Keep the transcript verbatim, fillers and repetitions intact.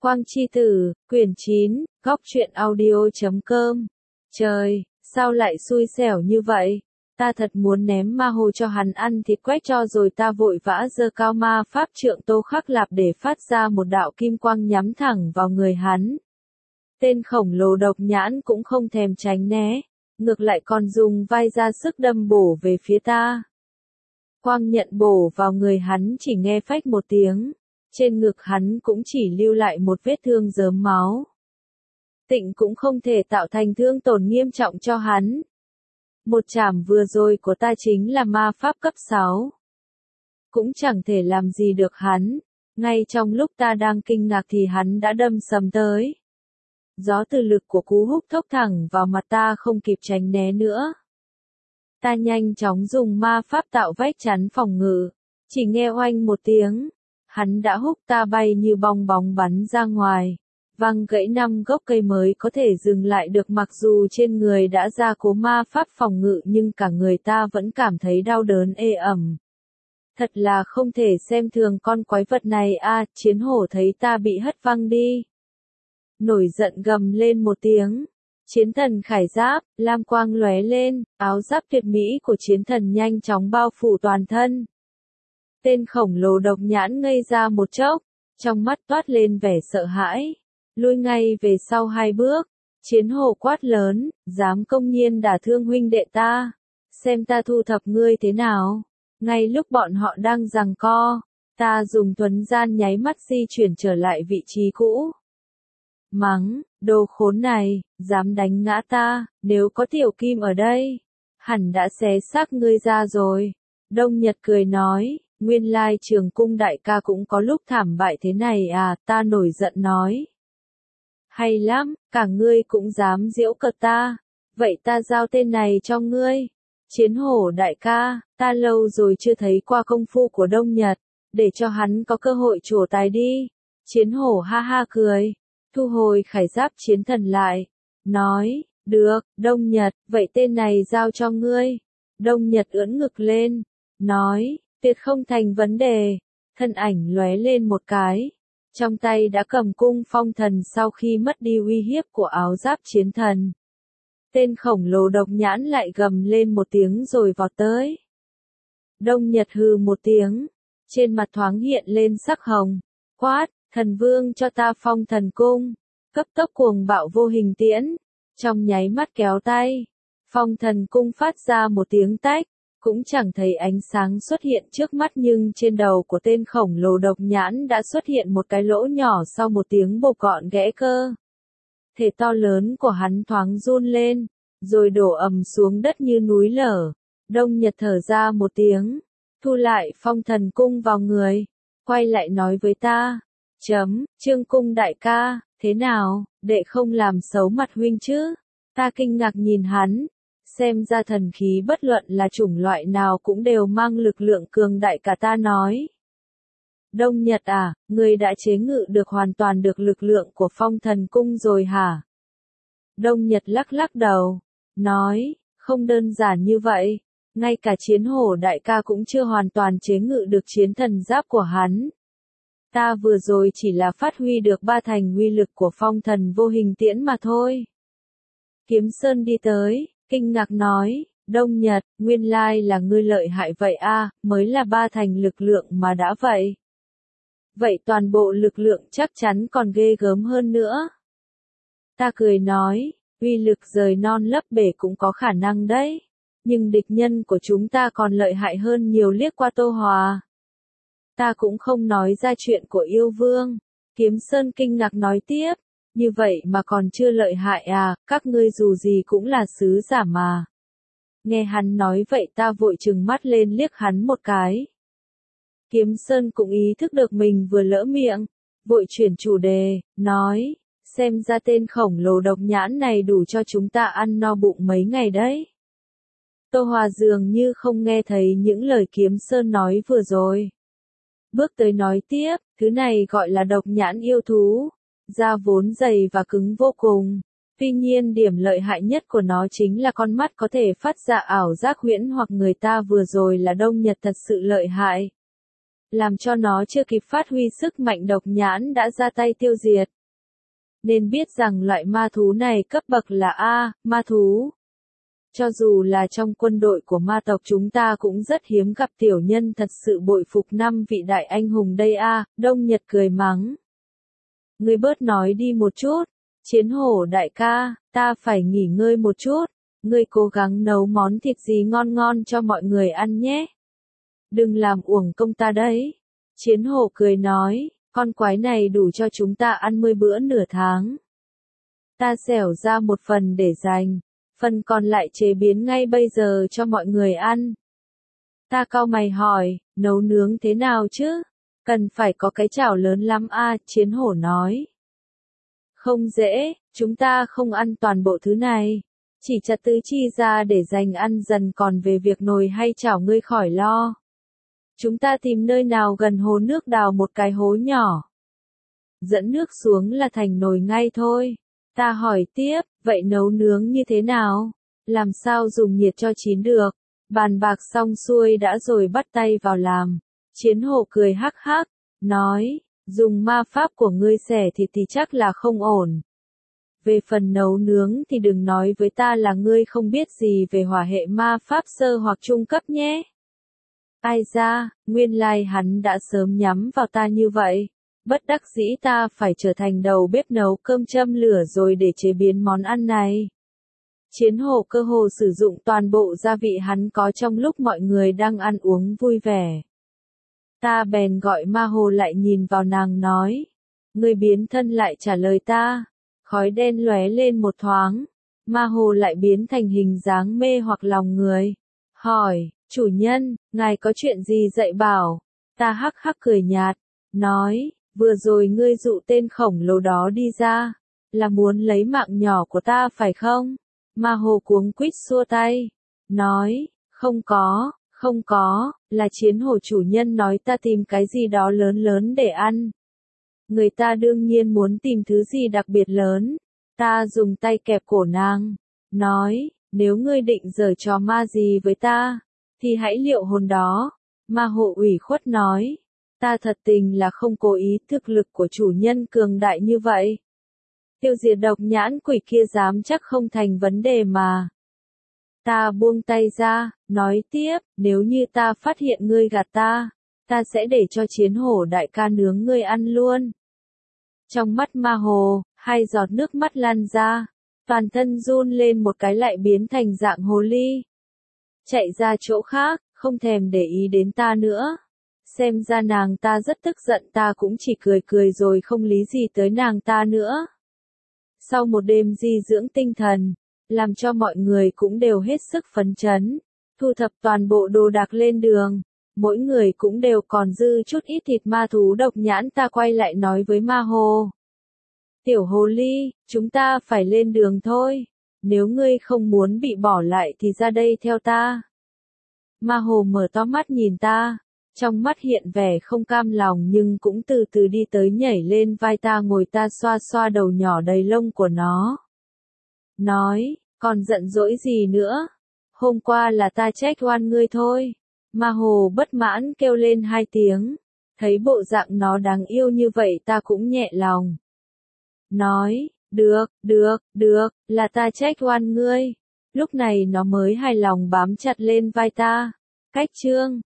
Quang Chi Tử, quyển chín, góc truyện audio.com. Trời, sao lại xui xẻo như vậy? Ta thật muốn ném ma hồ cho hắn ăn thịt quét cho rồi ta vội vã giơ cao ma pháp trượng Tô Khắc Lạp để phát ra một đạo kim quang nhắm thẳng vào người hắn. Tên khổng lồ độc nhãn cũng không thèm tránh né, ngược lại còn dùng vai ra sức đâm bổ về phía ta. Quang nhận bổ vào người hắn chỉ nghe phách một tiếng, trên ngực hắn cũng chỉ lưu lại một vết thương rớm máu. Tịnh cũng không thể tạo thành thương tổn nghiêm trọng cho hắn. Một chảm vừa rồi của ta chính là ma pháp cấp sáu. Cũng chẳng thể làm gì được hắn, ngay trong lúc ta đang kinh ngạc thì hắn đã đâm sầm tới. Gió từ lực của cú húc thốc thẳng vào mặt ta không kịp tránh né nữa. Ta nhanh chóng dùng ma pháp tạo vách chắn phòng ngự, chỉ nghe oanh một tiếng, hắn đã húc ta bay như bong bóng bắn ra ngoài, văng gãy năm gốc cây mới có thể dừng lại được. Mặc dù trên người đã gia cố ma pháp phòng ngự nhưng cả người ta vẫn cảm thấy đau đớn ê ẩm. Thật là không thể xem thường con quái vật này a. À, chiến hổ thấy ta bị hất văng đi, nổi giận gầm lên một tiếng. Chiến thần khải giáp, lam quang lóe lên, áo giáp tuyệt mỹ của chiến thần nhanh chóng bao phủ toàn thân. Tên khổng lồ độc nhãn ngây ra một chốc, trong mắt toát lên vẻ sợ hãi, lui ngay về sau hai bước. Chiến hổ quát lớn, dám công nhiên đả thương huynh đệ ta, xem ta thu thập ngươi thế nào. Ngay lúc bọn họ đang giằng co, ta dùng thuấn gian nháy mắt di chuyển trở lại vị trí cũ. Mắng, đồ khốn này, dám đánh ngã ta, nếu có Tiểu Kim ở đây, hẳn đã xé xác ngươi ra rồi. Đông Nhật cười nói, nguyên lai Trường Cung đại ca cũng có lúc thảm bại thế này à. Ta nổi giận nói, hay lắm, cả ngươi cũng dám giễu cợt ta, vậy ta giao tên này cho ngươi. Chiến hổ đại ca, ta lâu rồi chưa thấy qua công phu của Đông Nhật, để cho hắn có cơ hội trổ tài đi. Chiến hổ ha ha cười, thu hồi khải giáp chiến thần lại, nói, được, Đông Nhật, vậy tên này giao cho ngươi. Đông Nhật ưỡn ngực lên, nói, tuyệt không thành vấn đề. Thân ảnh lóe lên một cái, trong tay đã cầm cung phong thần sau khi mất đi uy hiếp của áo giáp chiến thần. Tên khổng lồ độc nhãn lại gầm lên một tiếng rồi vọt tới. Đông Nhật hừ một tiếng, trên mặt thoáng hiện lên sắc hồng, quát, thần vương cho ta phong thần cung. Cấp tốc cuồng bạo vô hình tiễn, trong nháy mắt kéo tay, phong thần cung phát ra một tiếng tách, cũng chẳng thấy ánh sáng xuất hiện trước mắt nhưng trên đầu của tên khổng lồ độc nhãn đã xuất hiện một cái lỗ nhỏ sau một tiếng bột gọn ghẽ cơ. Thể to lớn của hắn thoáng run lên, rồi đổ ầm xuống đất như núi lở. Đông Nhật thở ra một tiếng, thu lại phong thần cung vào người, quay lại nói với ta, chấm, Trương Cung đại ca, thế nào, đệ không làm xấu mặt huynh chứ? Ta kinh ngạc nhìn hắn, xem ra thần khí bất luận là chủng loại nào cũng đều mang lực lượng cường đại cả. Ta nói, Đông Nhật à, người đã chế ngự được hoàn toàn được lực lượng của phong thần cung rồi hả? Đông Nhật lắc lắc đầu, nói, không đơn giản như vậy, ngay cả chiến hổ đại ca cũng chưa hoàn toàn chế ngự được chiến thần giáp của hắn. Ta vừa rồi chỉ là phát huy được ba thành uy lực của phong thần vô hình tiễn mà thôi. Kiếm Sơn đi tới, kinh ngạc nói, Đông Nhật, nguyên lai là ngươi lợi hại vậy a, à, mới là ba thành lực lượng mà đã vậy. Vậy toàn bộ lực lượng chắc chắn còn ghê gớm hơn nữa. Ta cười nói, uy lực rời non lấp bể cũng có khả năng đấy, nhưng địch nhân của chúng ta còn lợi hại hơn nhiều. Liếc qua Tô Hòa, ta cũng không nói ra chuyện của yêu vương. Kiếm Sơn kinh ngạc nói tiếp, như vậy mà còn chưa lợi hại à, các ngươi dù gì cũng là sứ giả mà. Nghe hắn nói vậy ta vội trừng mắt lên liếc hắn một cái. Kiếm Sơn cũng ý thức được mình vừa lỡ miệng, vội chuyển chủ đề, nói, xem ra tên khổng lồ độc nhãn này đủ cho chúng ta ăn no bụng mấy ngày đấy. Tô Hòa dường như không nghe thấy những lời Kiếm Sơn nói vừa rồi. Bước tới nói tiếp, thứ này gọi là độc nhãn yêu thú, da vốn dày và cứng vô cùng. Tuy nhiên điểm lợi hại nhất của nó chính là con mắt có thể phát ra ảo giác huyễn hoặc. Người ta vừa rồi là Đông Nhật thật sự lợi hại. làm cho nó chưa kịp phát huy sức mạnh độc nhãn đã ra tay tiêu diệt. Nên biết rằng loại ma thú này cấp bậc là A, ma thú. Cho dù là trong quân đội của ma tộc chúng ta cũng rất hiếm gặp tiểu nhân thật sự bội phục năm vị đại anh hùng đây a. Đông Nhật cười mắng. Ngươi bớt nói đi một chút. Chiến hổ đại ca, ta phải nghỉ ngơi một chút. Ngươi cố gắng nấu món thịt gì ngon ngon cho mọi người ăn nhé. Đừng làm uổng công ta đấy. Chiến hổ cười nói, con quái này đủ cho chúng ta ăn mười bữa nửa tháng. Ta xẻo ra một phần để dành. Phần còn lại chế biến ngay bây giờ cho mọi người ăn. Ta cau mày hỏi, nấu nướng thế nào chứ? Cần phải có cái chảo lớn lắm a, chiến hổ nói. Không dễ, chúng ta không ăn toàn bộ thứ này. Chỉ chặt tứ chi ra để dành ăn dần, còn về việc nồi hay chảo ngươi khỏi lo. Chúng ta tìm nơi nào gần hồ nước đào một cái hố nhỏ. Dẫn nước xuống là thành nồi ngay thôi. Ta hỏi tiếp, vậy nấu nướng như thế nào? Làm sao dùng nhiệt cho chín được? Bàn bạc xong xuôi đã rồi bắt tay vào làm. Chiến hổ cười hắc hắc, nói, dùng ma pháp của ngươi xẻ thịt thì chắc là không ổn. Về phần nấu nướng thì đừng nói với ta là ngươi không biết gì về hỏa hệ ma pháp sơ hoặc trung cấp nhé. Ai ra, nguyên lai hắn đã sớm nhắm vào ta như vậy. Bất đắc dĩ ta phải trở thành đầu bếp nấu cơm châm lửa rồi để chế biến món ăn này. Chiến hổ cơ hồ sử dụng toàn bộ gia vị hắn có trong lúc mọi người đang ăn uống vui vẻ. Ta bèn gọi ma hồ lại nhìn vào nàng nói. Người biến thân lại trả lời ta. Khói đen lóe lên một thoáng. Ma hồ lại biến thành hình dáng mê hoặc lòng người. Hỏi, chủ nhân, ngài có chuyện gì dạy bảo? Ta hắc hắc cười nhạt. Nói, vừa rồi ngươi dụ tên khổng lồ đó đi ra. Là muốn lấy mạng nhỏ của ta phải không? Ma hồ cuống quýt xua tay. Nói, không có, không có, là chiến hổ chủ nhân nói ta tìm cái gì đó lớn lớn để ăn. Người ta đương nhiên muốn tìm thứ gì đặc biệt lớn. Ta dùng tay kẹp cổ nàng. Nói, nếu ngươi định giở trò ma gì với ta, thì hãy liệu hồn đó. Ma hộ ủy khuất nói. Ta thật tình là không cố ý, thực lực của chủ nhân cường đại như vậy. Tiêu diệt độc nhãn quỷ kia dám chắc không thành vấn đề mà. Ta buông tay ra, nói tiếp, nếu như ta phát hiện ngươi gạt ta, ta sẽ để cho chiến hổ đại ca nướng ngươi ăn luôn. Trong mắt ma hồ, hai giọt nước mắt lan ra, toàn thân run lên một cái lại biến thành dạng hồ ly. Chạy ra chỗ khác, không thèm để ý đến ta nữa. Xem ra nàng ta rất tức giận, ta cũng chỉ cười cười rồi không lý gì tới nàng ta nữa. Sau một đêm di dưỡng tinh thần, làm cho mọi người cũng đều hết sức phấn chấn, thu thập toàn bộ đồ đạc lên đường, mỗi người cũng đều còn dư chút ít thịt ma thú độc nhãn. Ta quay lại nói với ma hồ. Tiểu hồ ly, chúng ta phải lên đường thôi, nếu ngươi không muốn bị bỏ lại thì ra đây theo ta. Ma hồ mở to mắt nhìn ta, trong mắt hiện vẻ không cam lòng nhưng cũng từ từ đi tới nhảy lên vai ta ngồi, ta xoa xoa đầu nhỏ đầy lông của nó. Nói, còn giận dỗi gì nữa? Hôm qua là ta trách oan ngươi thôi. Ma hồ bất mãn kêu lên hai tiếng. Thấy bộ dạng nó đáng yêu như vậy ta cũng nhẹ lòng. Nói, được, được, được, là ta trách oan ngươi. Lúc này nó mới hài lòng bám chặt lên vai ta. Cách chương